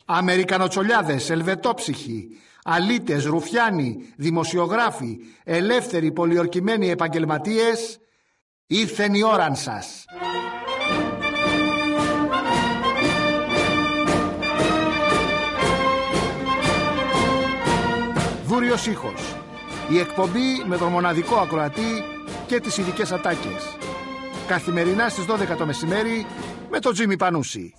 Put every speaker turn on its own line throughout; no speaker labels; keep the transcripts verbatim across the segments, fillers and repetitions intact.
Αμερικανοτσολιάδες, ελβετόψυχοι, αλήτες, ρουφιάνοι, δημοσιογράφοι, ελεύθεροι πολιορκημένοι επαγγελματίες, ήρθεν η ώραν σας. Βούριος ήχος. Η εκπομπή με τον μοναδικό ακροατή και τις ειδικές ατάκες. Καθημερινά στις δώδεκα το μεσημέρι με τον Τζίμι Πανούση.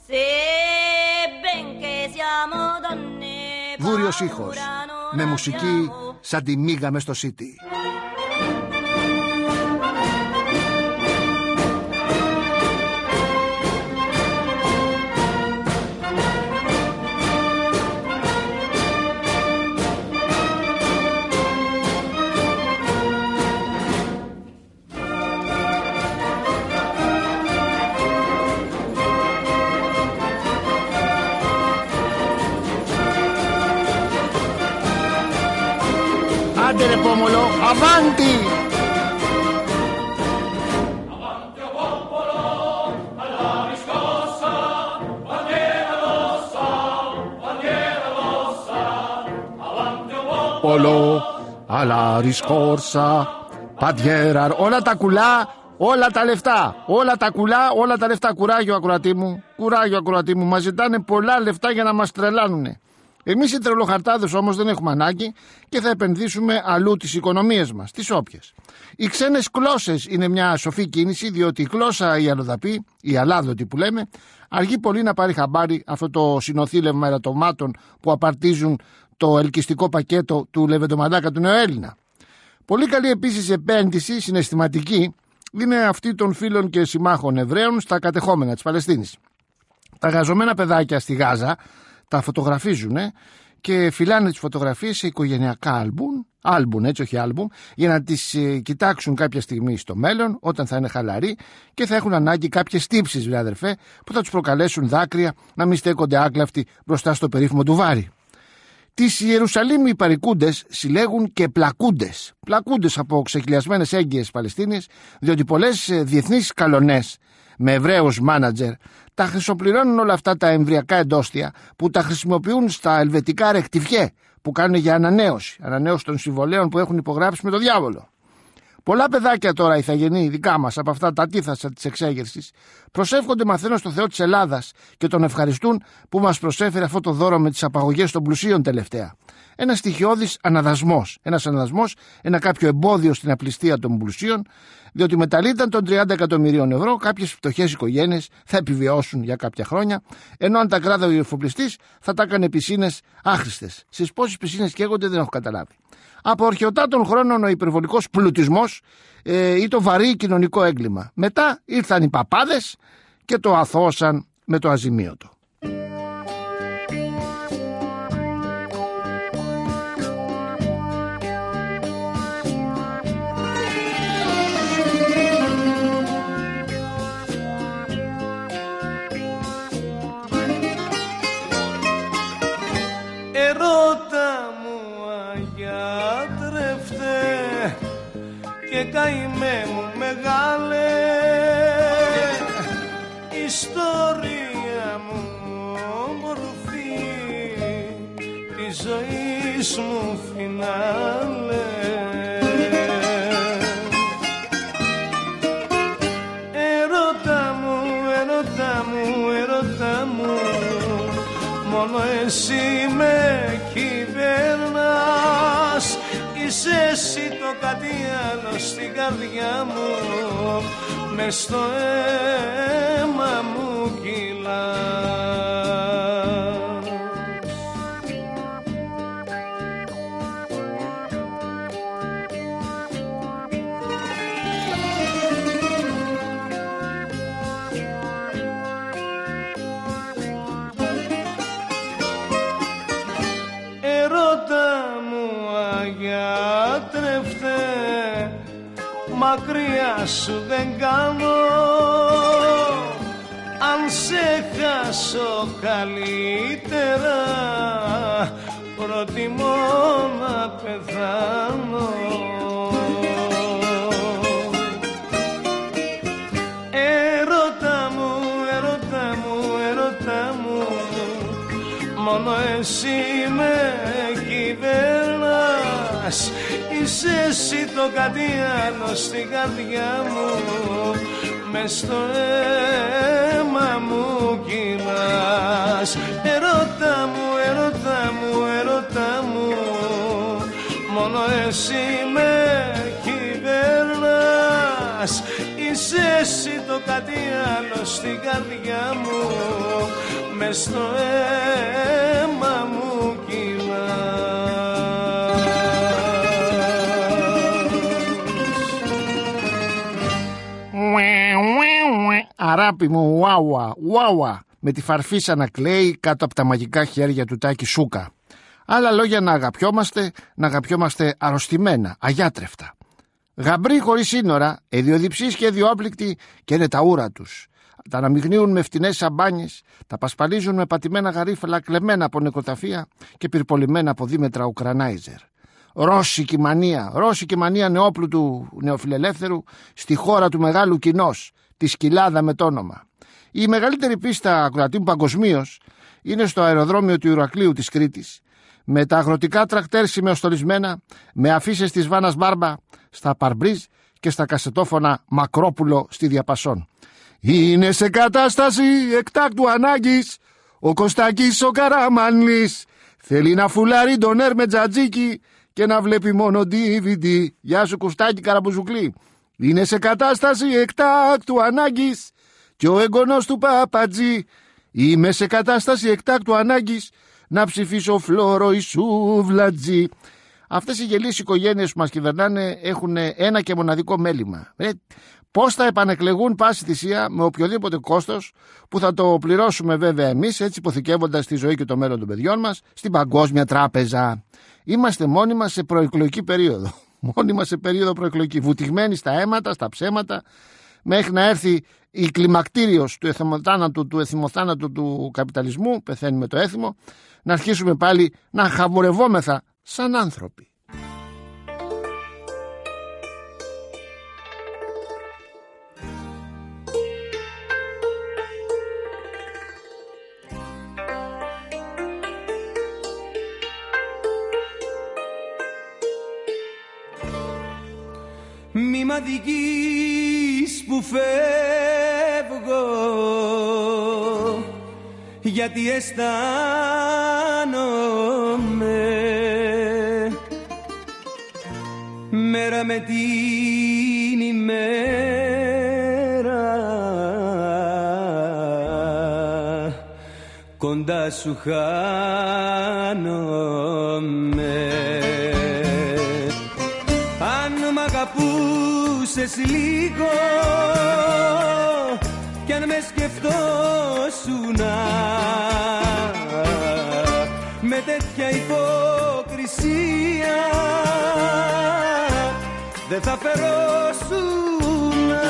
Βούριος ήχος. Με μουσική σαν τη μίγα μες στο City. Άντε ρε Πόμολο, αβάντι!
Avanti o popolo, alla riscossa, bandiera rossa, bandiera rossa, avanti o popolo.
Πόλο, αλλά ρισκόρσα, παντιέρα. Όλα τα κουλά, όλα τα λεφτά. Όλα τα κουλά, όλα τα λεφτά. Κουράγιο ακροατή μου, κουράγιο ακροατή μου. Μας ζητάνε πολλά λεφτά για να μας τρελάνουνε. Εμείς οι τρελοχαρτάδες όμως δεν έχουμε ανάγκη και θα επενδύσουμε αλλού τις οικονομίες μας, τις όποιες. Οι ξένες γλώσσες είναι μια σοφή κίνηση, διότι η γλώσσα η αλλοδαπή, η αλάδοτη που λέμε, αργεί πολύ να πάρει χαμπάρι αυτό το συνοθήλευμα ερατωμάτων που απαρτίζουν το ελκυστικό πακέτο του λεβεντομαλάκα του νεοέλληνα. Πολύ καλή επίσης επένδυση συναισθηματική είναι αυτή των φίλων και συμμάχων Εβραίων στα κατεχόμενα της Παλαιστίνης. Τα γαζωμένα παιδάκια στη Γάζα τα φωτογραφίζουν και φυλάνε τις φωτογραφίες σε οικογενειακά άλμπουμ, άλμπουμ έτσι όχι άλμπουμ, για να τις ε, κοιτάξουν κάποια στιγμή στο μέλλον όταν θα είναι χαλαροί και θα έχουν ανάγκη κάποιες τύψεις, βέβαια αδερφέ, που θα τους προκαλέσουν δάκρυα να μην στέκονται άκλαυτοι μπροστά στο περίφημο τουβάρι. Τις Ιερουσαλήμ οι παρικούντες συλλέγουν και πλακούντες, πλακούντες από ξεχυλιασμένες έγκυες Παλαιστίνες, διότι πολλές ε, διεθνείς καλονές με Εβραίους μάνατζερ τα χρυσοπληρώνουν όλα αυτά τα εμβριακά εντόστια που τα χρησιμοποιούν στα ελβετικά ρεκτιφιέ που κάνουν για ανανέωση, ανανέωση των συμβολέων που έχουν υπογράψει με τον διάβολο. Πολλά παιδάκια τώρα ηθαγενή δικά μας από αυτά τα αντίθασα της εξέγερσης προσεύχονται μαθαίνω στο Θεό της Ελλάδας και τον ευχαριστούν που μας προσέφερε αυτό το δώρο με τις απαγωγές των πλουσίων τελευταία. Ένα στοιχειώδης αναδασμός, ένας αναδασμός, ένα κάποιο εμπόδιο στην απληστία των πλουσίων, διότι με τα λίταν των τριάντα εκατομμυρίων ευρώ κάποιες φτωχές οικογένειες θα επιβιώσουν για κάποια χρόνια, ενώ αν τα κράταγε ο εφοπλιστής θα τα έκανε πισίνες άχρηστες. Στις πόσες πισίνες καίγονται δεν έχω καταλάβει. Από αρχαιοτά των χρόνων ο υπερβολικός πλουτισμός ε, ή το βαρύ κοινωνικό έγκλημα. Μετά ήρθαν οι παπάδες και το αθώωσαν με το αζημίωτο.
Και καημέ μου μεγάλε, ιστορία μου μορφή, τη ζωής μου φινάλε. Ερώτα μου, ερώτα μου, ερώτα μου, μόνο εσύ με κυβέρνας. Είσαι εσύ το κάτι άλλο στην καρδιά μου, μες στο αίμα μου κυλάς. Μακριά σου δεν κάνω, αν σε χάσω καλύτερα, προτιμώ να πεθάνω. Ερώτα μου, ερώτα μου, ερώτα μου, μόνο εσύ με κυβέρνας. Είσαι εσύ το κάτι άλλο στην καρδιά μου, μες στο αίμα μου κοιμάς. Ερώτα μου, ερώτα μου, ερώτα μου, μόνο εσύ με κυβέρνας. Είσαι εσύ το κάτι άλλο στην καρδιά μου, μες στο αίμα μου κοιμάς.
Αράπη μου, ουάουα, ουάουα, με τη φαρφίσα να κλαίει κάτω από τα μαγικά χέρια του Τάκη Σούκα. Άλλα λόγια να αγαπιόμαστε, να αγαπιόμαστε αρρωστημένα, αγιάτρευτα. Γαμπροί χωρίς σύνορα, εδιοδιψείς και εδιόπληκτοι, και είναι τα ούρα τους. Τα αναμειγνύουν με φτηνές σαμπάνιες, τα πασπαλίζουν με πατημένα γαρίφαλα κλεμμένα από νεκοταφεία και πυρπολιμένα από δίμετρα ουκρανάιζερ. Ρώσικη μανία, ρώσικη μανία νεόπλου του νεοφιλελεύθερου στη χώρα του μεγάλου κοινός, τη Σκυλάδα με το όνομα. Η μεγαλύτερη πίστα ακροατήμου παγκοσμίως είναι στο αεροδρόμιο του Ηρακλείου της Κρήτης, με τα αγροτικά τρακτέρ σημεοστολισμένα, με αφίσες της Βάνας Μπάρμπα στα παρμπρίζ και στα κασετόφωνα Μακρόπουλο στη Διαπασόν. Είναι σε κατάσταση εκτάκτου ανάγκης ο Κωστάκης ο Καραμανλής. Θέλει να φουλάρει τον Έρμε Τζατζίκι και να βλέπει μόνο ντι βι ντι. Γεια σου Κωστάκη Καραμπουζουκλή. Είναι σε κατάσταση εκτάκτου ανάγκης και ο εγγονός του Παπατζή. Είμαι σε κατάσταση εκτάκτου ανάγκης να ψηφίσω Φλόρο ή Σουβλατζή. Αυτές οι γελίες οικογένειες που μας κυβερνάνε έχουν ένα και μοναδικό μέλημα. Ε, πώς θα επανεκλεγούν πάση θυσία με οποιοδήποτε κόστος, που θα το πληρώσουμε βέβαια εμείς, έτσι υποθηκεύοντας τη ζωή και το μέλλον των παιδιών μας στην Παγκόσμια Τράπεζα. Είμαστε μόνοι μας σε προεκλογική περίοδο. Μόνοι μας σε περίοδο προεκλογική. Βουτυγμένοι στα αίματα, στα ψέματα, μέχρι να έρθει η κλιμακτήριος του εθιμοθάνατου, του εθιμοθάνατου του καπιταλισμού, πεθαίνει με το έθιμο, να αρχίσουμε πάλι να χαβουρευόμεθα σαν άνθρωποι.
Μη μ' αδικείς που φεύγω, γιατί αισθάνομαι μέρα με την ημέρα κοντά σου χάνομαι. Αν μ' αγαπούσες λίγο κι αν με σκεφτόσουνα με τέτοια υποκρισία δεν θα φερόσουνα.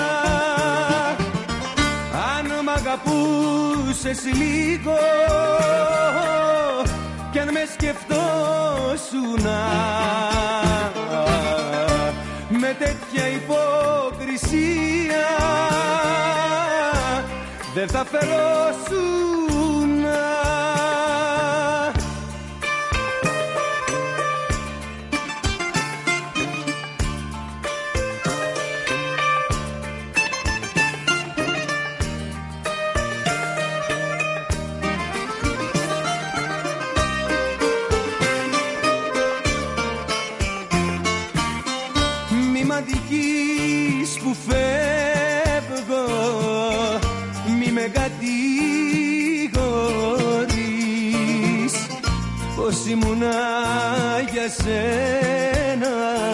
Αν μ' αγαπούσες λίγο κι αν με σκεφτόσουνα με τέτοια υποκρισία δεν θα φερόσουνα. Μη μ' αδικείς που φεύγω, μη με κατηγορείς, πως ήμουνα για σένα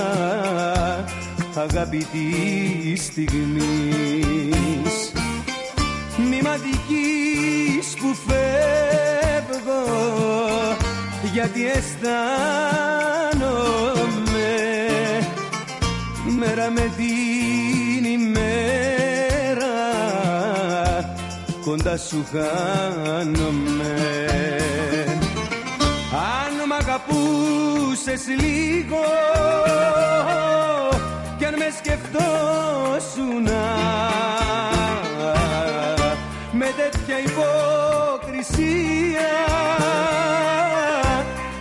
αγάπη της στιγμής. Μη μ' αδικείς που φεύγω, γιατί αισθάνομαι μέρα με την ημέρα κοντά σου χάνομαι. Αν μ' αγαπούσες λίγο κι αν με σκεφτόσουνα με τέτοια υποκρισία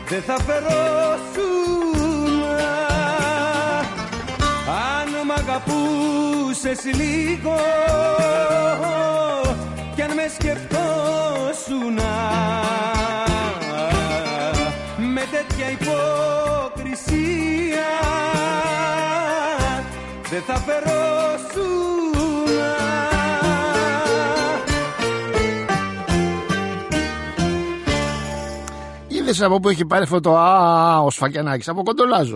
δεν θα φερόσουνα. Αν μ' αγαπούσες λίγο κι αν με σκεφτόσουνα, με τέτοια υποκρισία δεν θα φερόσουνα.
Είδες από που έχει πάρει αυτό το α, ο Σφακιανάκης, από Κοντολάζο.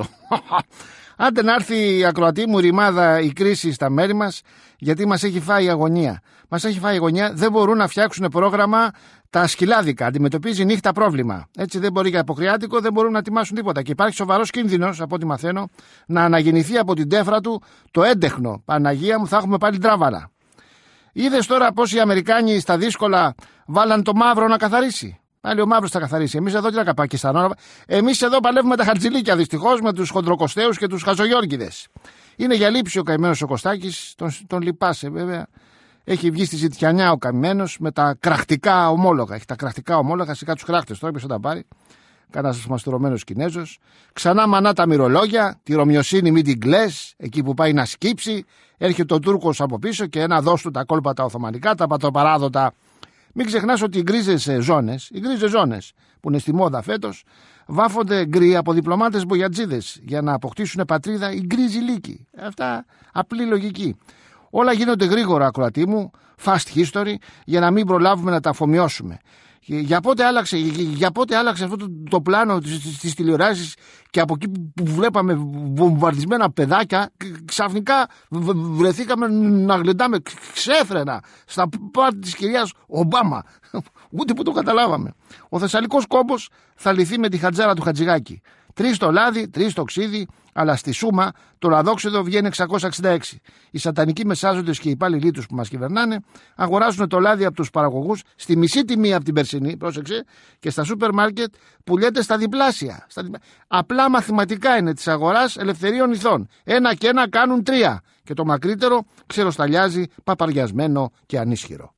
Άντε να έρθει η ακροατή μου ρημάδα, η κρίση στα μέρη μας, γιατί μας έχει φάει η αγωνία. Μας έχει φάει η αγωνία, δεν μπορούν να φτιάξουν πρόγραμμα τα σκυλάδικα. Αντιμετωπίζει νύχτα πρόβλημα. Έτσι δεν μπορεί για αποκριάτικο, δεν μπορούν να ετοιμάσουν τίποτα. Και υπάρχει σοβαρός κίνδυνος, από ό,τι μαθαίνω, να αναγεννηθεί από την τέφρα του το έντεχνο. Παναγία μου, θα έχουμε πάλι τράβαλα. Είδες τώρα πώς οι Αμερικάνοι στα δύσκολα βάλαν το μαύρο να καθαρίσει. Πάλι ο μαύρος θα καθαρίσει. Εμείς εδώ τι να καπακιστανώ. Εμείς εδώ παλεύουμε τα χαρτζηλίκια δυστυχώς με τους χοντροκοστέους και τους χαζογιώργιδες. Είναι για λήψη ο καημένος ο Κωστάκης, τον, τον λυπάσαι βέβαια. Έχει βγει στη ζητιανιά ο καημένος με τα κραχτικά ομόλογα. Έχει τα κραχτικά ομόλογα, σιγά τους κράχτες τώρα, ποιος θα τα πάρει. Κανένας μαστουρωμένος Κινέζος. Ξανά μανά τα μυρολόγια, τη Ρωμιοσύνη μην την κλαις, εκεί που πάει να σκύψει. Έρχεται ο Τούρκος από πίσω και ένα δώσ' του τα κόλπα τα Οθωμανικά, τα πατροπαράδοτα. Μην ξεχνάς ότι οι γκρίζες ζώνες, οι γκρίζες ζώνες που είναι στη μόδα φέτος, βάφονται γκρι από διπλωμάτες μπογιατζίδες για να αποκτήσουν πατρίδα οι γκρίζοι λύκοι. Αυτά απλή λογική. Όλα γίνονται γρήγορα, ακροατή μου, fast history, για να μην προλάβουμε να τα αφομοιώσουμε. Για πότε άλλαξε, για πότε άλλαξε αυτό το, το πλάνο της τηλεοράσεις και από εκεί που βλέπαμε βομβαρδισμένα παιδάκια, ξαφνικά βρεθήκαμε να γλεντάμε ξέφρενα στα πάρτι της κυρίας Ομπάμα. Ούτε που το καταλάβαμε. Ο Θεσσαλικός κόμπος θα λυθεί με τη χατζάρα του Χατζηγάκη. Τρεις το λάδι, τρεις το ξύδι, αλλά στη σούμα το λαδόξιδο βγαίνει εξακόσια εξήντα έξι. Οι σατανικοί μεσάζοντες και οι υπάλληλοι τους που μας κυβερνάνε αγοράζουν το λάδι από τους παραγωγούς στη μισή τιμή από την περσινή, πρόσεξε, και στα σούπερ μάρκετ πουλιέται στα διπλάσια. Στα διπλά... Απλά μαθηματικά είναι της αγοράς ελευθερίων ηθών. Ένα και ένα κάνουν τρία. Και το μακρύτερο ξεροσταλιάζει, παπαριασμένο και ανίσχυρο.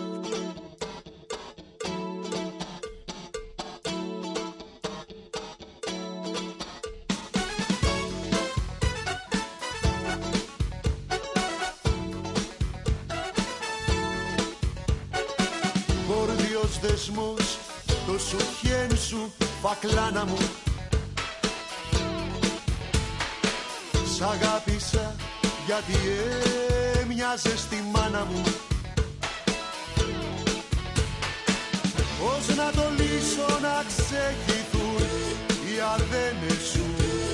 Δεσμός, το σουχέν σου, πακλάνα μου. Σ' αγάπησα γιατί έμοιαζες στη μάνα μου. Πώς να το λύσω να ξεχυθούν οι αρδένες σου,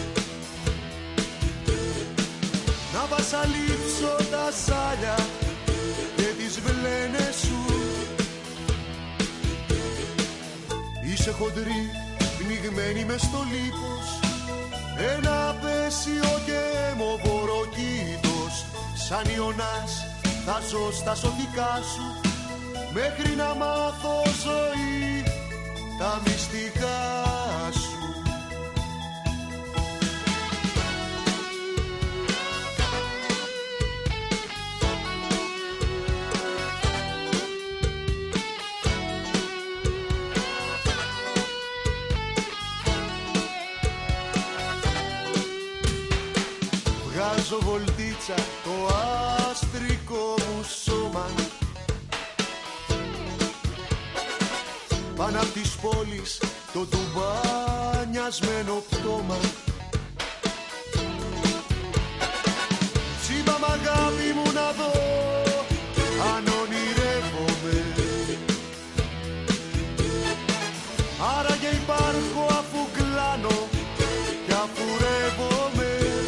να βασαλείψω τα σάλια και τις βλένες σου. Είσαι χοντρή, πνιγμένη μες στο λίπος, ένα απέσιο και αιμοβοροκήτος. Σαν Ιωνάς θα ζω στα σωτικά σου, μέχρι να μάθω ζωή τα μυστικά σου. Βγάζω βολτίτσα το αστρικό μου σώμα, πάνω απ' της πόλης το τουμπάνιασμένο πτώμα. Τσίμπα μ' αγάπη μου να δω αν ονειρεύομαι, άραγε υπάρχω αφού κλάνω κι αφού ρεύομαι.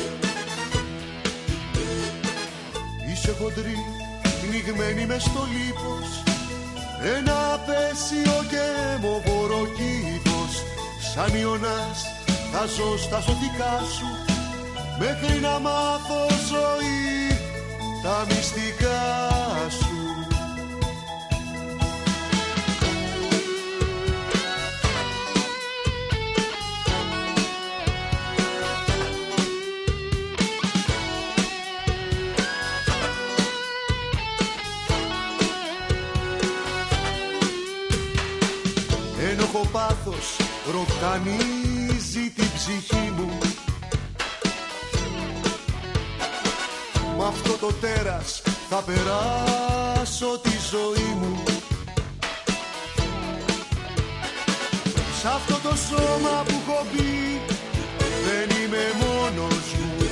Είσαι χοντρή, πνιγμένη μες στο λίπος, ένα απέσιο και αιμοβοροκήτος. Σαν Ιωνάς θα ζω στα σωτικά σου, μέχρι να μάθω ζωή τα μυστικά σου. Ένοχο πάθος ροκανίζει την ψυχή μου. Μ' αυτό το τέρας θα περάσω τη ζωή μου. Σ' αυτό το σώμα που έχω μπει δεν είμαι μόνος μου.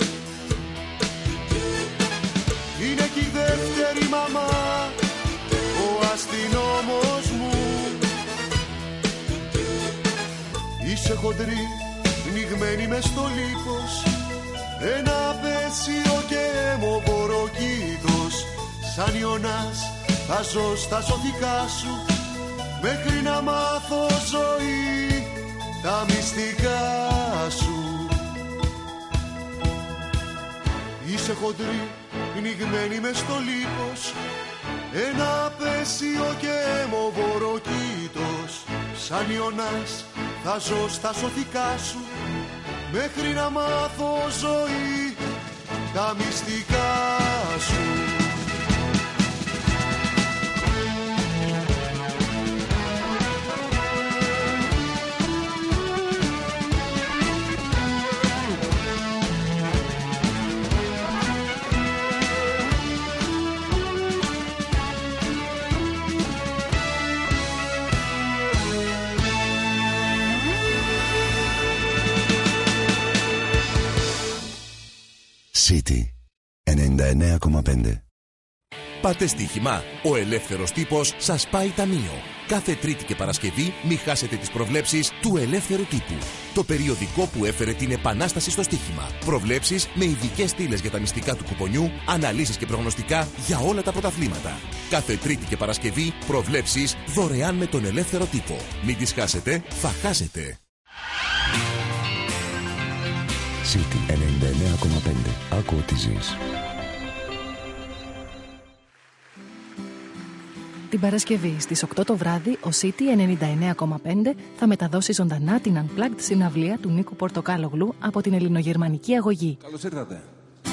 Είναι και η δεύτερη μαμά, ο αστυνόμος μου. Είσαι χοντρή, πνιγμένη μες στο λίπος, ένα απέσιο και αιμοβοροκήτος. Σαν Ιωνάς θα ζω στα ζωτικά σου, μέχρι να μάθω ζωή τα μυστικά σου. Είσαι χοντρή, πνιγμένη μες στο λίπος, ένα απέσιο και αιμοβοροκήτος. Σαν Ιωνάς θα ζω στα σωθικά σου, μέχρι να μάθω ζωή τα μυστικά σου.
City ενενήντα εννέα κόμμα πέντε.
Πάτε στοίχημα. Ο ελεύθερος τύπος σας πάει ταμείο. Κάθε Τρίτη και Παρασκευή μη χάσετε τις προβλέψεις του Ελεύθερου Τύπου. Το περιοδικό που έφερε την επανάσταση στο στοίχημα. Προβλέψεις με ειδικές στήλες για τα μυστικά του κουπονιού, αναλύσεις και προγνωστικά για όλα τα πρωταθλήματα. Κάθε Τρίτη και Παρασκευή προβλέψεις δωρεάν με τον Ελεύθερο Τύπο. Μην τις χάσετε, θα χάσετε.
City ενενήντα εννέα κόμμα πέντε. Άκου ό,τι ζεις.
Την Παρασκευή στις οκτώ το βράδυ, ο City ενενήντα εννέα κόμμα πέντε θα μεταδώσει ζωντανά την Unplugged συναυλία του Νίκου Πορτοκάλογλου από την ελληνογερμανική αγωγή.
Καλώς ήρθατε.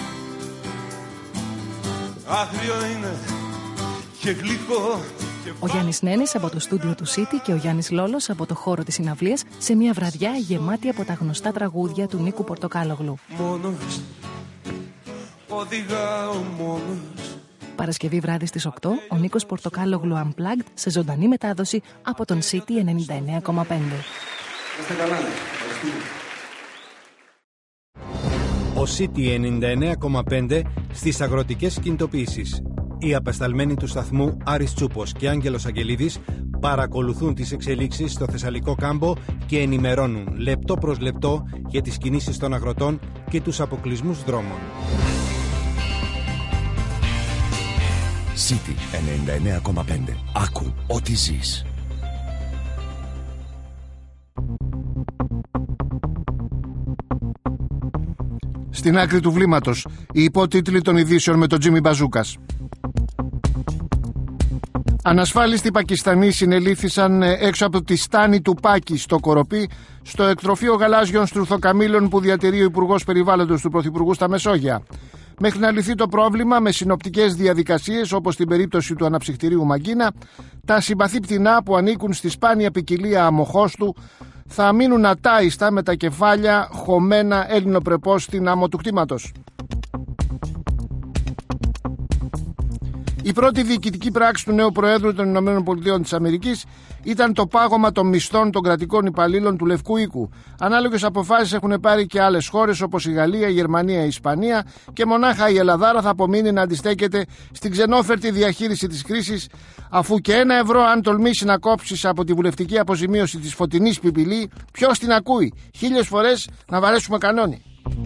Άγριο είναι και γλυκό.
Ο Γιάννης Νένης από το στούντιο του City και ο Γιάννης Λόλος από το χώρο της συναυλίας σε μια βραδιά γεμάτη από τα γνωστά τραγούδια του Νίκου Πορτοκάλογλου.
Μόνος, οδηγάω μόνος.
Παρασκευή βράδυ στις οκτώ, ο Νίκος Πορτοκάλογλου Unplugged σε ζωντανή μετάδοση από τον City ενενήντα εννέα κόμμα πέντε.
Είστε καλά, ναι.
Ο City ενενήντα εννέα κόμμα πέντε στις αγροτικές κινητοποιήσεις. Οι απεσταλμένοι του σταθμού Άρης Τσούπος και Άγγελος Αγγελίδης παρακολουθούν τις εξελίξεις στο Θεσσαλικό κάμπο και ενημερώνουν λεπτό προς λεπτό για τις κινήσεις των αγροτών και τους αποκλεισμούς δρόμων.
City ενενήντα εννέα κόμμα πέντε. Άκου ό,τι ζεις.
Στην άκρη του βλήματος, οι υπότιτλοι των ειδήσεων με τον Τζίμι Μπαζούκας. Ανασφάλιστοι Πακιστανοί συνελήφθησαν έξω από τη στάνη του Πάκη στο Κοροπή, στο εκτροφείο γαλάζιων στρουθοκαμήλων που διατηρεί ο Υπουργός Περιβάλλοντος του Πρωθυπουργού στα Μεσόγεια. Μέχρι να λυθεί το πρόβλημα με συνοπτικές διαδικασίες, όπως στην περίπτωση του αναψυχτηρίου Μαγκίνα, τα συμπαθή πτηνά που ανήκουν στη σπάνια ποικιλία αμοχώστου θα μείνουν ατάιστα με τα κεφάλια χωμένα ελληνοπρεπώς στην άμμο του κτήματος. Η πρώτη διοικητική πράξη του νέου Προέδρου των ΗΠΑ ήταν το πάγωμα των μισθών των κρατικών υπαλλήλων του Λευκού Οίκου. Ανάλογες αποφάσεις έχουν πάρει και άλλες χώρες όπως η Γαλλία, η Γερμανία, η Ισπανία και μονάχα η Ελλαδάρα θα απομείνει να αντιστέκεται στην ξενόφερτη διαχείριση της κρίσης, αφού και ένα ευρώ αν τολμήσει να κόψεις από τη βουλευτική αποζημίωση της φωτεινής πιπιλή, ποιος την ακούει? Χίλιες φορές να βαρέσουμε κανόνι.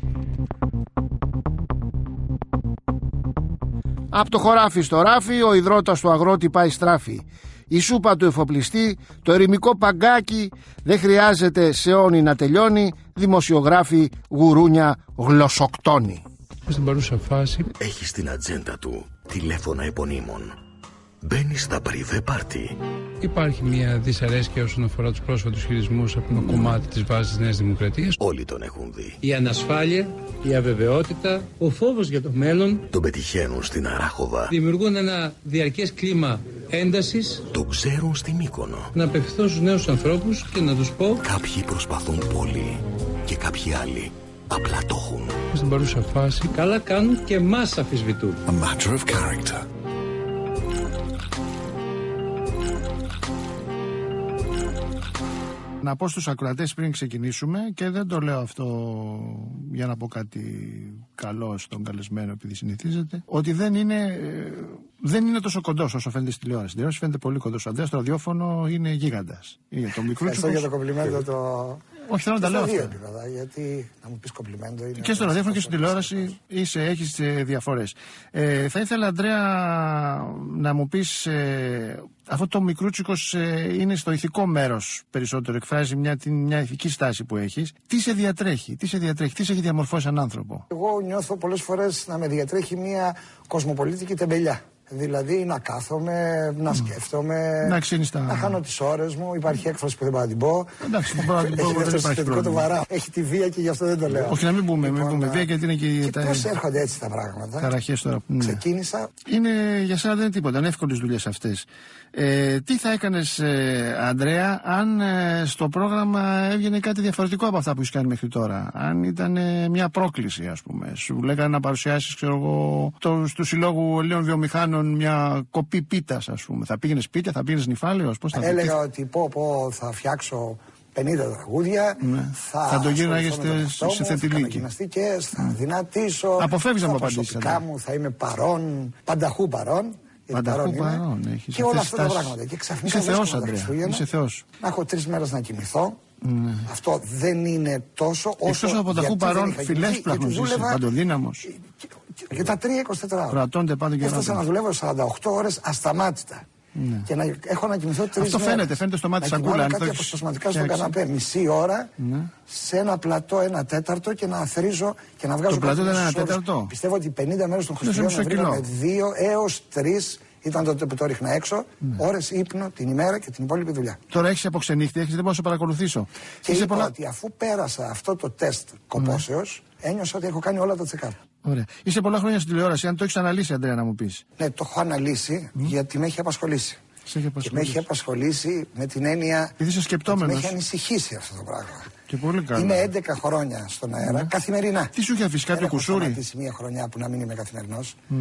Από το χωράφι στο ράφι, ο υδρότας του αγρότη πάει στράφη. Η σούπα του εφοπλιστή, το ερημικό παγκάκι, δεν χρειάζεται σε όνει να τελειώνει, δημοσιογράφοι, γουρούνια, γλωσσοκτόνοι.
Στην παρούσα φάση
έχει στην ατζέντα του τηλέφωνα επωνύμων. Μπαίνει στα πριβέ πάρτι.
Υπάρχει μια δυσαρέσκεια όσον αφορά τους πρόσφατους χειρισμούς από ένα κομμάτι της βάσης της Νέας Δημοκρατίας.
Όλοι τον έχουν δει.
Η ανασφάλεια, η αβεβαιότητα, ο φόβος για το μέλλον
τον πετυχαίνουν στην Αράχοβα.
δημιουργούν ένα διαρκές κλίμα έντασης.
Το ξέρουν στη Μύκονο.
Να απευθυνθώ στους νέους ανθρώπους και να τους πω:
Κάποιοι προσπαθούν πολύ και κάποιοι άλλοι απλά το έχουν.
Στην παρούσα φάση καλά κάνουν και μας αμφισβητούν.
A matter of character.
Να πω στους ακροατές πριν ξεκινήσουμε, και δεν το λέω αυτό για να πω κάτι καλό στον καλεσμένο επειδή συνηθίζεται, ότι δεν είναι, δεν είναι τόσο κοντός όσο φαίνεται στη τηλεόραση. Στη τηλεόραση φαίνεται πολύ κοντός. Ο Ανδρέας στο ραδιόφωνο είναι γίγαντας.
Ευχαριστώ για το κομπλιμέντο. Το...
Όχι, θέλω να τα λέω αυτά.
Επίπεδα, γιατί να μου πεις κομπλιμέντο είναι...
Και στο ραδιόφωνο και στην τηλεόραση είσαι, έχεις διαφορές. Ε, θα ήθελα, Ανδρέα, να μου πεις, ε, αυτό το μικρούτσικος ε, είναι στο ηθικό μέρος περισσότερο, εκφράζει μια, την, μια ηθική στάση που έχεις. Τι σε διατρέχει, τι σε διατρέχει, τι σε έχει διαμορφώσει έναν άνθρωπο?
Εγώ νιώθω πολλές φορές να με διατρέχει μια κοσμοπολίτικη τεμπελιά. Δηλαδή να κάθομαι, να σκέφτομαι,
να, τα...
να χάνω τις ώρες μου. Υπάρχει έκφραση που δεν μπορώ να την πω.
Εντάξει, δεν μπορώ να την πω, δεν υπάρχει
πρόβλημα. Έχει τη βία και γι' αυτό δεν το λέω.
Όχι, να μην πούμε, μην πούμε βία, γιατί είναι και,
και
τα...
πώς έρχονται έτσι τα πράγματα.
Ταραχές τώρα.
Ξεκίνησα.
Είναι, για σένα δεν είναι τίποτα, είναι εύκολες δουλειές αυτές. Ε, τι θα έκανες, ε, Ανδρέα, αν ε, στο πρόγραμμα έβγαινε κάτι διαφορετικό από αυτά που έχεις κάνει μέχρι τώρα? Αν ήταν ε, μια πρόκληση, ας πούμε. Σου λέγανε να παρουσιάσεις, ξέρω εγώ, το, του Συλλόγου Ελλήνων Βιομηχάνων μια κοπή πίτας, ας πούμε. Θα πήγαινες πίτα, θα πήγαινες νυφάλαιος, πώς θα...
Έλεγα ότι πω πω θα φτιάξω πενήντα τραγούδια,
ναι.
θα,
θα το γύρναγες σε θετηλίκη. Θα
γυμναστικές, θα mm. δυνατήσω.
Αποφεύγεις να μου απαντήσεις.
Προσωπικά μου θα είμαι παρόν, πανταχού παρόν.
Πανταχού παρόν, έχεις.
Και όλα αυτά τα πράγματα. Και ξαφνικά
είσαι Θεός, Ανδρέα. Είσαι Θεός.
Να έχω τρεις μέρες να κοιμηθώ.
Ναι.
Αυτό δεν είναι τόσο όσο.
Εκτός από πανταχού παρόν, φιλέσπλαχνος είσαι, παντοδύναμος.
Και τα τρία εικοσιτέσσερα ώρα.
Κρατώνται πάντα και
έφτασα να δουλεύω σαράντα οκτώ ώρες ασταμάτητα.
Ναι.
Και να έχω να κοιμηθώ τρεις
αυτό
μέρες.
φαίνεται, φαίνεται στο μάτι σαν κούλα.
Να κάτι αποσπασματικά στον καναπέ, μισή ώρα,
ναι.
σε ένα πλατό ένα τέταρτο και να αθρίζω και να βγάζω.
Το πλατό ήταν ένα τέταρτο.
Πιστεύω ότι πενήντα μέρες των Χριστουγέννων βρήκαμε δύο έως τρεις, ήταν τότε που το ρίχνα έξω, ναι. ώρες ύπνο την ημέρα και την υπόλοιπη δουλειά.
Τώρα έχεις αποξενύχτη, έχεις, δεν μπορώ να σε παρακολουθήσω.
Και είπα πολλά... ότι αφού πέρασα αυτό το τεστ κοπόσεως, ναι. ένιωσα ότι έχω κάνει όλα τα τσεκάπ.
Ωραία. Είσαι πολλά χρόνια στην τηλεόραση, αν το έχεις αναλύσει, Ανδρέα, να μου πεις.
Ναι, το έχω αναλύσει mm. γιατί με έχει απασχολήσει.
Σε έχει απασχολήσει.
Και με έχει απασχολήσει με την έννοια.
Επειδή είσαι σκεπτόμενος.
Με έχει ανησυχήσει αυτό το πράγμα.
Και πολύ καλά.
Είμαι έντεκα χρόνια στον αέρα, mm. καθημερινά.
Τι σου είχε αφήσει, κάποιο κουσούρι?
Δεν έχω σταματήσει μία χρονιά που να μην είμαι καθημερινός. Mm.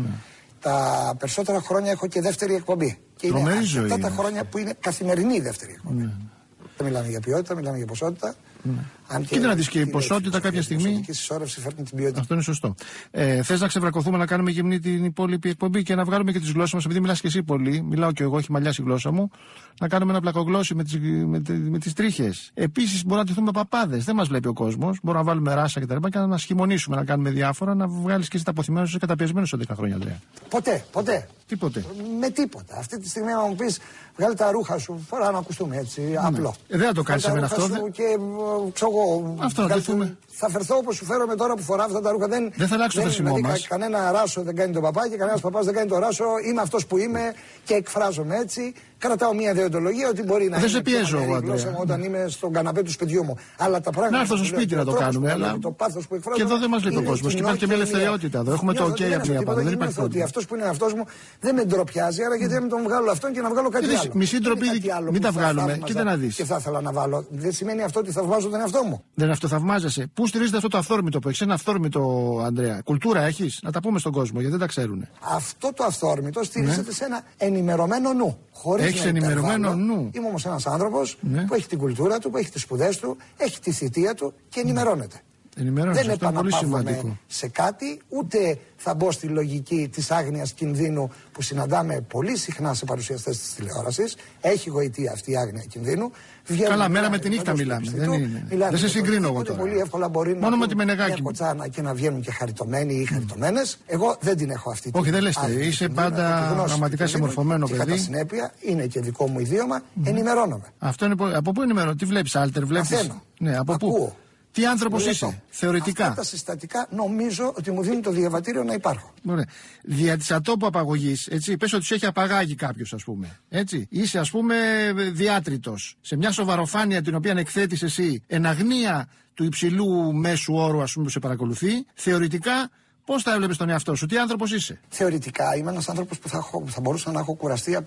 Τα περισσότερα χρόνια έχω και δεύτερη εκπομπή. Και είναι αυτά τα χρόνια που είναι καθημερινή η δεύτερη εκπομπή. Mm. Δεν μιλάμε για ποιότητα, μιλάμε για ποσότητα. Mm. Αν και
Κοίτα να δεις και η ποσότητα κάποια στιγμή.
Η συσσόρευση φέρνει την ποιότητα.
Αυτό είναι σωστό. Ε, θες να ξεβρακωθούμε, να κάνουμε γυμνή την υπόλοιπη εκπομπή και να βγάλουμε και τις γλώσσες μας? Επειδή μιλάς και εσύ πολύ, μιλάω και εγώ, έχει μαλλιάσει η γλώσσα μου. Να κάνουμε ένα πλακογλώσσι με τις, με, με τις τρίχες. Επίσης, μπορούμε να τηθούμε παπάδες. Δεν μας βλέπει ο κόσμος. Μπορούμε να βάλουμε ράσα κτλ. Και, και να σχημονίσουμε, να κάνουμε διάφορα, να βγάλεις και εσύ τα αποθυμένου σου καταπιεσμένου σε δέκα χρόνια, Ανδρέα.
Ποτέ, ποτέ.
Τι ποτέ?
Με τίποτα. Αυτή τη στιγμή, να μου πει, βγάλει τα ρούχα σου, φορά να ακουστούμε έτσι. Ναι. Απλό.
Ε, δεν θα το κάνει εμένα αυτό.
Δε... Και ξέρω εγώ.
Αυτό να τηθούμε.
Θα φερθώ όπως σου φέρομαι τώρα που φοράω αυτά τα ρούχα. Δεν,
δεν θα αλλάξει το θεσμό
δηλαδή,
μας.
Κανένα ράσο δεν κάνει τον παπά και κανένα παπά δεν κάνει τον ράσο. Είμαι αυτός που είμαι και εκφράζομαι έτσι. Κρατάω μια δεοντολογία ότι μπορεί να
δεν
είναι.
σε πιέζω εγώ, Ανδρέα.
Όταν είμαι στον καναπέ του σπιτιού μου. Αλλά τα πράγματα.
Να έρθω στο σπίτι να το κάνουμε. Αλλά...
Το πάθος που εκφράζω.
Και εδώ δεν μας λέει ο κόσμος. Και υπάρχει και μια ελευθεριότητα εδώ. Έχουμε το OK από μια πάντα. Δεν υπάρχει
πρόβλημα. Ότι αυτός που είναι αυτός μου δεν με ντροπιάζει, άρα γιατί δεν τον βγάλω αυτόν και να βγάλω κάτι άλλο.
Μισή ντροπή, μην τα βγάλουμε. Κοίτα να δεις.
Και θα ήθελα να βάλω. Δεν σημαίνει αυτό ότι θαυμάζω τον εαυτό μου.
Δεν αυτοθαυμάζεσαι. Πού στηρίζεται αυτό το αυθόρμητο που έχεις? Ένα αυθόρμητο, Ανδρέα. Κουλτούρα έχεις? Να τα πούμε στον κόσμο γιατί δεν τα ξέρουν.
Αυτό το αυθόρμητο στηρίζεται ναι. σε ένα ενημερωμένο νου.
Έχεις ενημερωμένο νου.
Είμαι όμως ένας άνθρωπος ναι. που έχει την κουλτούρα του, που έχει τις σπουδές του, έχει τη θητεία του και ενημερώνεται.
Δεν επαναπαύομαι
σε κάτι, ούτε θα μπω στη λογική της άγνοιας κινδύνου που συναντάμε πολύ συχνά σε παρουσιαστές της τηλεόρασης. Έχει γοητεία αυτή η άγνοια κινδύνου.
Βγαίνουν καλά, μέρα με τη νύχτα μιλάμε. Δεν, είναι. μιλάμε. Δεν σε συγκρίνω εγώ τώρα.
Πολύ εύκολα μπορεί
μόνο
να
με τη Μενεγάκη.
Μια κοτσάνα και να βγαίνουν και χαριτωμένοι ή χαριτωμένες. Εγώ δεν την έχω αυτή.
Όχι, δεν λες. Είσαι πάντα πραγματικά συμμορφωμένο παιδί.
Κατά συνέπεια είναι και δικό μου ιδίωμα. Ενημερώνομαι.
Αυτό είναι. Από πού ενημερώνω? Τι βλέπεις, Άλτερ? Βλέπεις? Ναι, από πού? Τι άνθρωπος είσαι, θεωρητικά?
Αυτά τα συστατικά νομίζω ότι μου δίνει το διαβατήριο να υπάρχω.
Ωραία. Δια της ατόπου απαγωγής, έτσι, πες ότι σου έχει απαγάγει κάποιος, ας πούμε. Έτσι. Είσαι, ας πούμε, διάτριτος. Σε μια σοβαροφάνεια την οποία εκθέτεις εσύ, εν αγνία του υψηλού μέσου όρου, ας πούμε, που σε παρακολουθεί, θεωρητικά. Πώς θα έβλεπες τον εαυτό σου, τι άνθρωπος είσαι?
Θεωρητικά είμαι ένας άνθρωπος που θα, έχω, θα μπορούσα να έχω κουραστεί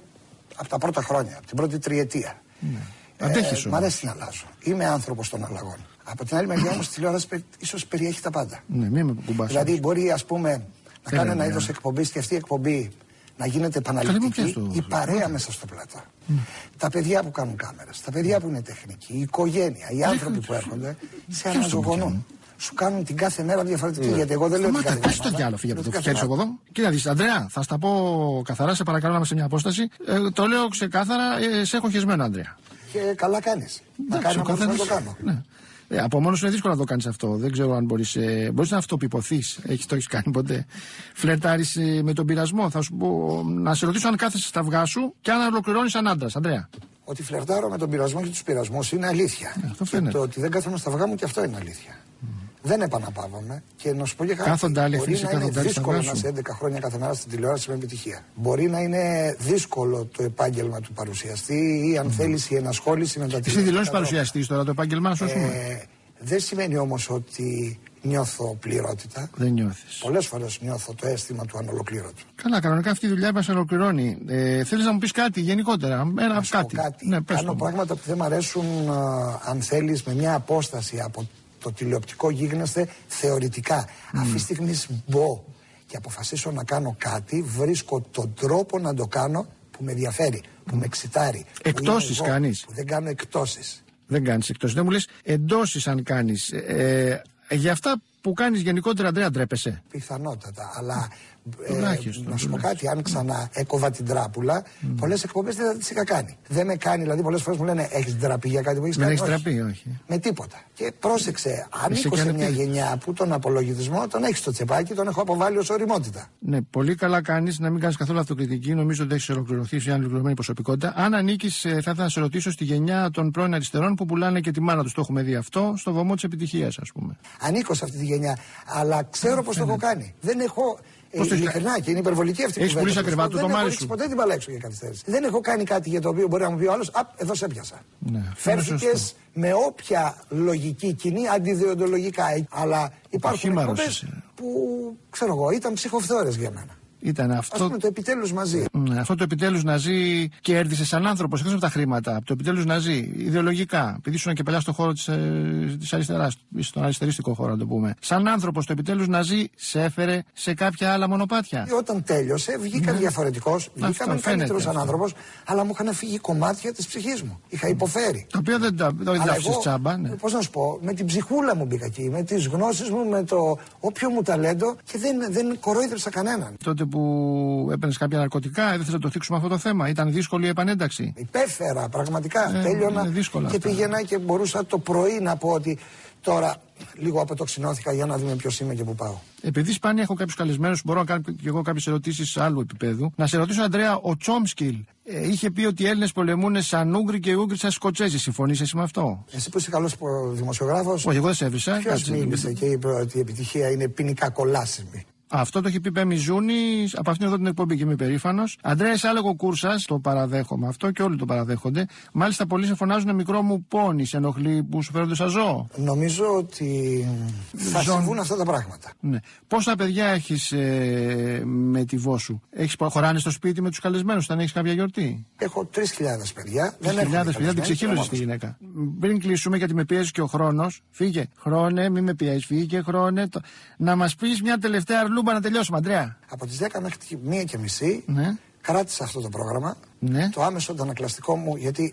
από τα πρώτα χρόνια, από την πρώτη τριετία.
Ναι.
Ε,
Αντέχεις,
μ' αρέσει να αλλάζω. Είμαι άνθρωπος των αλλαγών. Από την άλλη μεριά όμως η τηλεόραση ίσως περιέχει τα πάντα.
Ναι, μην με κουμπάς.
Δηλαδή μπορεί, ας πούμε, να
Φέρα,
κάνει ένα
ναι.
είδος εκπομπής και αυτή η εκπομπή να γίνεται επαναληπτική, η παρέα μέσα στο πλατό. Mm. Τα παιδιά που κάνουν κάμερες, τα παιδιά που είναι τεχνικοί, η οικογένεια, οι άνθρωποι που έρχονται σε αναζωογονούν. Σου κάνουν την κάθε μέρα διαφορετική.
Yeah.
Γιατί εγώ δεν λέω ότι.
Μάτα, κάτσε το διάλογο, φύγε από το φτιάξω εγώ εδώ. Κοίτα, δεις, Ανδρέα, θα στα πω καθαρά, σε παρακαλώ να είμαστε σε μια απόσταση. Ε, το λέω ξεκάθαρα, ε, σε έχω χεσμένο, Ανδρέα.
Και καλά κάνεις. Να κάνει να το κάνω.
Ναι. Ε, από μόνος είναι δύσκολο να το κάνεις αυτό. Δεν ξέρω αν μπορείς, ε, μπορείς να αυτοπιποθείς. Έχεις, το έχεις κάνει ποτέ. Φλερτάρεις ε, με τον πειρασμό. Θα σου πω, να σε ρωτήσω αν κάθεσαι στα αυγά σου και αν ολοκληρώνεις σαν άντρας, Ανδρέα.
Ότι φλερτάρω με τον πειρασμό και τους πειρασμούς είναι αλήθεια.
Ε,
και το ότι δεν κάθομαι στα αυγά μου και αυτό είναι αλήθεια. Mm. Δεν επαναπαύομαι και να σου πω και κάτι.
Κάθονται άλλοι
μπορεί
ευθύς,
να είναι δύσκολο
να
είσαι έντεκα χρόνια κάθε μέρα στην τηλεόραση με επιτυχία. Μπορεί να είναι δύσκολο το επάγγελμα του παρουσιαστή ή αν mm. θέλεις η ενασχόληση με τα τηλεόραση.
Εσύ δηλώνεις παρουσιαστής τώρα το επάγγελμά σου, ας πούμε.
Ε, δεν σημαίνει όμως ότι νιώθω πληρότητα.
Δεν νιώθεις.
Πολλές φορές νιώθω το αίσθημα του ανολοκλήρωτου.
Καλά, κανονικά αυτή η δουλειά μας ολοκληρώνει. Ε, θέλεις να μου πεις κάτι γενικότερα, ένα κάτι.
κάτι.
Ναι, πες
Κάνω
το.
πράγματα που δεν μ' αρέσουν, α, αν θέλεις, με μια απόσταση από το τηλεοπτικό γίγνεσθε θεωρητικά. Mm. Αυτή τη στιγμή μπω και αποφασίσω να κάνω κάτι, βρίσκω τον τρόπο να το κάνω που με ενδιαφέρει, που mm. με εξητάρει.
Εκτόσεις κάνεις.
Που δεν κάνω εκτόσεις.
Δεν κάνεις εκτόσεις. Δεν μου λες εντόσεις αν κάνεις. Ε, ε, για αυτά που κάνεις γενικότερα, Ανδρέα, ντρέπεσαι.
Πιθανότατα, αλλά ε,
τουλάχιστον,
να σου πω
τουλάχιστον.
κάτι, αν ξανά έκοβα την τράπουλα, mm. πολλές εκπομπές δεν θα τις είχα κάνει. Δεν με κάνει, δηλαδή πολλές φορές μου λένε έχεις ντραπεί για κάτι που έχεις
Δεν
κάνει.
έχεις
Όχι.
ντραπεί, όχι.
Με τίποτα. Και πρόσεξε, ανήκω
Είσαι
σε
και
μια
ανεπί...
γενιά που τον απολογισμό τον έχει στο τσεπάκι, τον έχω αποβάλει ως οριμότητα.
Ναι, πολύ καλά κάνεις να μην κάνεις καθόλου αυτοκριτική. Νομίζω ότι έχεις ολοκληρωθεί σε μια ολοκληρωμένη προσωπικότητα. Αν ανήκεις, θα ήθελα να σε ρωτήσω, στη γενιά των πρώην αριστερών που πουλάνε και τη μάνα τους. Το έχουμε δει αυτό στο βωμό της επιτυχίας, ας πούμε.
Ανήκω σε αυτή τη γενιά, αλλά ξέρω πώς το έχω κάνει. Δεν έχω.
Πώς το
ειλικρινά και είναι υπερβολική αυτή η
Έχεις πουλήσει ακριβά το τομάρι σου.
ποτέ την παλέξω για καθυστέρηση. Δεν έχω κάνει κάτι για το οποίο μπορεί να μου πει ο άλλος, απ, εδώ σε έπιασα.
Ναι,
φέρθηκες με όποια λογική κοινή, αντιδιοντολογικά. Αλλά υπάρχουν εκπομπές που, ξέρω εγώ, ήταν ψυχοφθόρες για μένα.
Ήταν αυτό.
Ας πούμε το επιτέλους μαζί.
Ναι, αυτό το επιτέλους να ζει και έρδισε σαν άνθρωπος, εκτός από τα χρήματα. Από το επιτέλους να ζει ιδεολογικά. Επειδή ήσουν και παλιά στον χώρο της, ε, της αριστεράς, στον αριστεριστικό χώρο, να το πούμε. Σαν άνθρωπος το επιτέλους να ζει, σε έφερε σε κάποια άλλα μονοπάτια.
Και όταν τέλειωσε, βγήκα ναι. διαφορετικός. Βγήκα με καλύτερο σαν άνθρωπος, αλλά μου είχαν φύγει κομμάτια της ψυχής μου. Είχα υποφέρει.
Το οποίο δεν τα άφησες τσάμπα. Ναι.
Πώς να σου πω, με την ψυχούλα μου μπήκα εκεί, με τις γνώσεις μου, με το όποιο μου ταλέντο και δεν, δεν κορόιδεψα κανέναν.
Τότε που έπαιρνες κάποια ναρκωτικά, δεν θες να το θίξουμε αυτό το θέμα. Ήταν δύσκολη η επανένταξη.
Υπέφερα, πραγματικά.
Ε,
τέλειωνα
και
αυτά. Πήγαινα και μπορούσα το πρωί να πω ότι τώρα λίγο αποτοξινώθηκα για να δούμε ποιος είμαι και πού πάω.
Επειδή σπάνια έχω κάποιους καλεσμένους, μπορώ να κάνω και εγώ κάποιες ερωτήσεις άλλου επίπεδου. Να σε ρωτήσω, Ανδρέα, ο Τσόμσκι ε, είχε πει ότι οι Έλληνες πολεμούν σαν Ούγγροι και οι Ούγγροι σαν Σκοτσέζοι. Συμφωνείς εσύ με αυτό?
Εσύ που είσαι καλός δημοσιογράφος.
Όχι, εγώ δεν σε έβρισα.
Ποιος μίλησε και είπε ότι η επιτυχία είναι ποινικά κολάσιμη?
Αυτό το έχει πει Πέμι Ζούνη, από αυτήν εδώ την εκπομπή και είμαι περήφανος. Ανδρέα, είσαι άλογο Κούρσας, το παραδέχομαι αυτό και όλοι το παραδέχονται. Μάλιστα, πολλοί σε φωνάζουν μικρό μου πόνι, σε ενοχλεί που σου φέρονται σαν ζώο.
Νομίζω ότι θα Ζων... συμβούν αυτά τα πράγματα.
Ναι. Πόσα παιδιά έχεις ε, με τη Βόσου? Έχεις χωράνε στο σπίτι με τους καλεσμένους, όταν έχεις κάποια γιορτή?
Έχω τρεις χιλιάδες παιδιά.
τρεις χιλιάδες παιδιά, την ξεχύλωσες τη γυναίκα. Πριν κλείσουμε, γιατί με πιέζει και ο χρόνος, φύγε. Χρόνε, μην με πιέζει, φύγε, χρόνε. Το... Να μας πεις μια τελευταία αρλούμπα να τελειώσουμε, Ανδρέα.
Από τις δέκα μέχρι τη μία και μισή
ναι.
κράτησα αυτό το πρόγραμμα.
Ναι.
Το άμεσο αντανακλαστικό μου, γιατί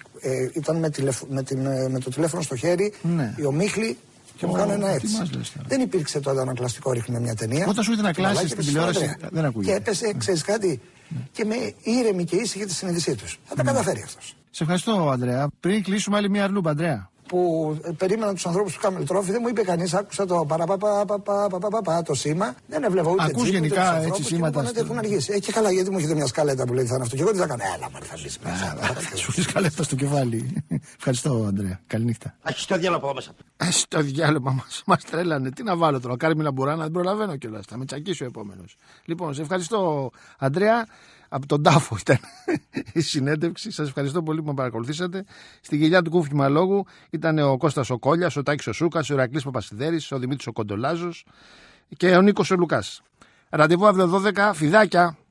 ε, ήταν με, τηλεφ... με, την, με το τηλέφωνο στο χέρι,
ναι.
η ομίχλη και μου κάνανε ένα έτσι. Δεν υπήρξε το αντανακλαστικό ρίχνε μια ταινία.
Όταν σου ήρθε να κλάσεις στην τηλεόραση, δεν ακούγεται.
Και έπεσε, ναι. ξέρεις κάτι, ναι. και με ήρεμη και ήσυχη τη συνείδησή τους. Θα τα ναι. καταφέρει αυτός.
Σε ευχαριστώ, Ανδρέα. Πριν κλείσουμε άλλη μια αρλούμπα, Ανδρέα.
Που ε, περίμενα τους ανθρώπους που κάνουν τρόφι, δεν μου είπε κανείς, άκουσα το παραπαπαπαπαπαπαπα, το σήμα. Δεν έβλεπα ούτε
ακούς
τζίπ,
γενικά
ούτε
έτσι σήματα.
Και έχουν αργήσει. Έχει καλά, γιατί μου έχετε μια σκαλέτα που λέει θα είναι αυτό. Και εγώ τι θα κάνω? Έλα, μα θα μπεις μέσα.
Σου πει σκαλέτα στο κεφάλι. Ευχαριστώ, Ανδρέα. Καληνύχτα.
Αχ, στο διάλογο από μέσα.
Αχ, το διάλογο μας τρέλανε. Τι να βάλω τώρα, Κάρμι Λαμπουρά, να την προλαβαίνω κιόλας. Θα με τσακίσει ο επόμενος. Λοιπόν, σε ευχαριστώ, Ανδρέα. Από τον τάφο ήταν η συνέντευξη. Σας ευχαριστώ πολύ που με παρακολουθήσατε. Στη γυλιά του Κούφιμα Λόγου ήταν ο Κώστας ο Κόλιας, ο Τάκης ο Σούκας, ο Ηρακλής Παπασιδέρης, ο Δημήτρης ο Κοντολάζος και ο Νίκος ο Λουκάς. Ραντεβού αύριο δώδεκα, φιδάκια.